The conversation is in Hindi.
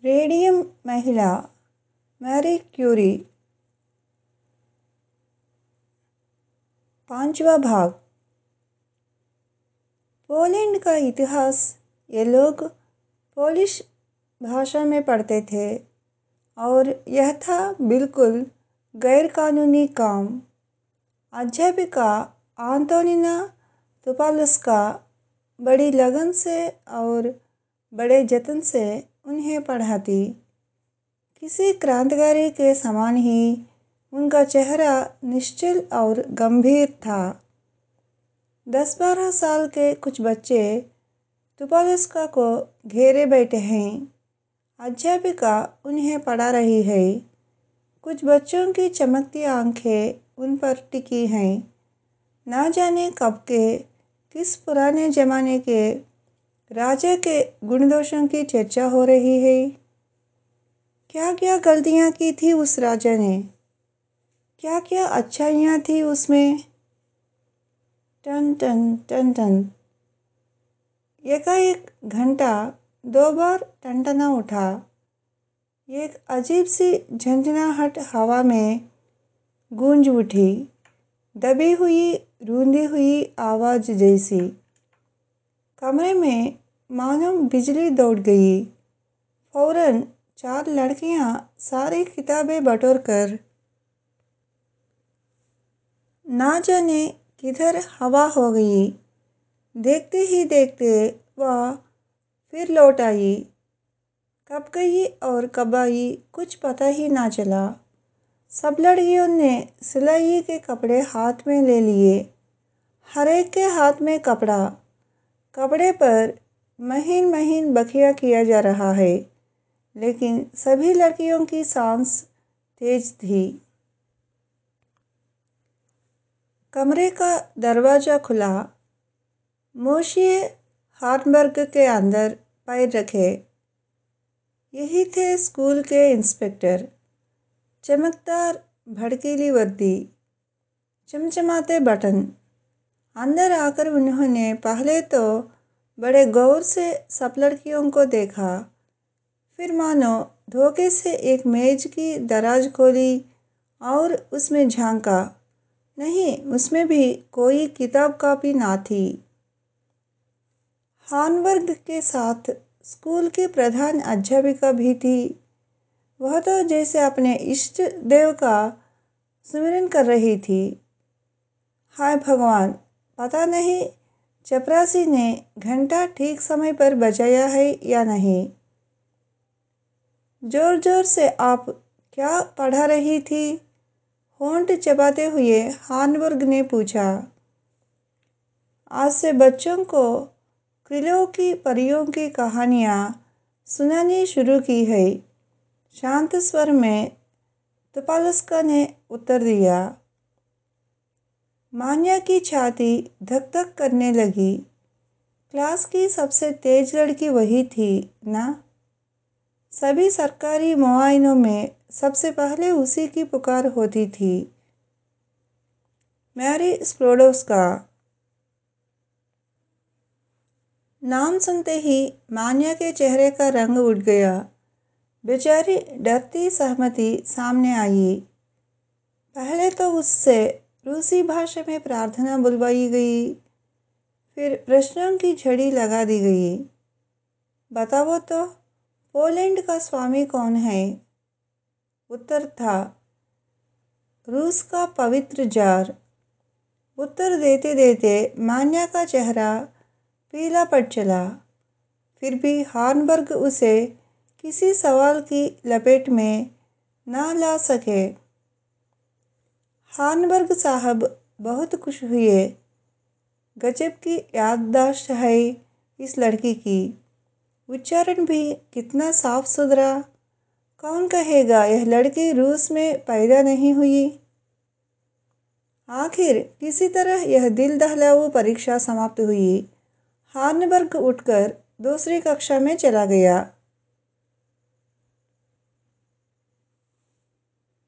रेडियम महिला मैरी क्यूरी। पांचवा भाग। पोलैंड का इतिहास। ये लोग पोलिश भाषा में पढ़ते थे और यह था बिल्कुल गैरकानूनी काम। अध्यापिका आंतोनिना तुपालस्का बड़ी लगन से और बड़े जतन से उन्हें पढ़ाती। किसी क्रांतिकारी के समान ही उनका चेहरा निश्चल और गंभीर था। 10-12 साल के कुछ बच्चे तुपालस्का को घेरे बैठे हैं। अध्यापिका उन्हें पढ़ा रही है। कुछ बच्चों की चमकती आंखें उन पर टिकी हैं। ना जाने कब के किस पुराने जमाने के राजा के गुण दोषों की चर्चा हो रही है। क्या क्या गलतियां की थी उस राजा ने, क्या क्या अच्छाइयां थी उसमें। टन टन टन टन। एकाएक घंटा 2 बार टनटना उठा। एक अजीब सी झंझनाहट हवा में गूंज उठी, दबी हुई रूंधी हुई आवाज जैसी। कमरे में मानो बिजली दौड़ गई। फौरन 4 लड़कियां सारी किताबें बटोर कर ना जाने किधर हवा हो गई। देखते ही देखते वह फिर लौट आई। कब गई और कब आई कुछ पता ही ना चला। सब लड़कियों ने सिलाई के कपड़े हाथ में ले लिए। हर एक के हाथ में कपड़ा, कपड़े पर महीन महीन बखिया किया जा रहा है, लेकिन सभी लड़कियों की सांस तेज थी। कमरे का दरवाजा खुला। मोशिए हार्नबर्ग के अंदर पैर रखे। यही थे स्कूल के इंस्पेक्टर। चमकदार भड़कीली वर्दी, चमचमाते बटन। अंदर आकर उन्होंने पहले तो बड़े गौर से सब लड़कियों को देखा, फिर मानो धोखे से एक मेज की दराज खोली और उसमें झांका। नहीं, उसमें भी कोई किताब कापी ना थी। हार्नबर्ग के साथ स्कूल की प्रधान अध्यापिका भी थी। वह तो जैसे अपने इष्ट देव का सुमिरन कर रही थी। हाय भगवान, पता नहीं चपरासी ने घंटा ठीक समय पर बजाया है या नहीं। जोर जोर से आप क्या पढ़ा रही थी? होंठ चबाते हुए हार्नबर्ग ने पूछा। आज से बच्चों को क्रिलो की परियों की कहानियाँ सुनानी शुरू की है, शांत स्वर में तुपालस्का ने उत्तर दिया। मान्या की छाती धक धक करने लगी। क्लास की सबसे तेज लड़की वही थी ना? सभी सरकारी मुआयनों में सबसे पहले उसी की पुकार होती थी। Marie Sklodowska. नाम सुनते ही मान्या के चेहरे का रंग उड़ गया। बेचारी डरती सहमति सामने आई। पहले तो उससे रूसी भाषा में प्रार्थना बुलवाई गई, फिर प्रश्नों की झड़ी लगा दी गई। बताओ तो, पोलैंड का स्वामी कौन है? उत्तर था, रूस का पवित्र जार। उत्तर देते देते मान्या का चेहरा पीला पड़ चला। फिर भी हार्नबर्ग उसे किसी सवाल की लपेट में ना ला सके। हार्नबर्ग साहब बहुत खुश हुए। गजब की याददाश्त है इस लड़की की। उच्चारण भी कितना साफ सुथरा। कौन कहेगा यह लड़की रूस में पैदा नहीं हुई। आखिर किसी तरह यह दिल दहलाऊ परीक्षा समाप्त हुई। हार्नबर्ग उठकर दूसरी कक्षा में चला गया।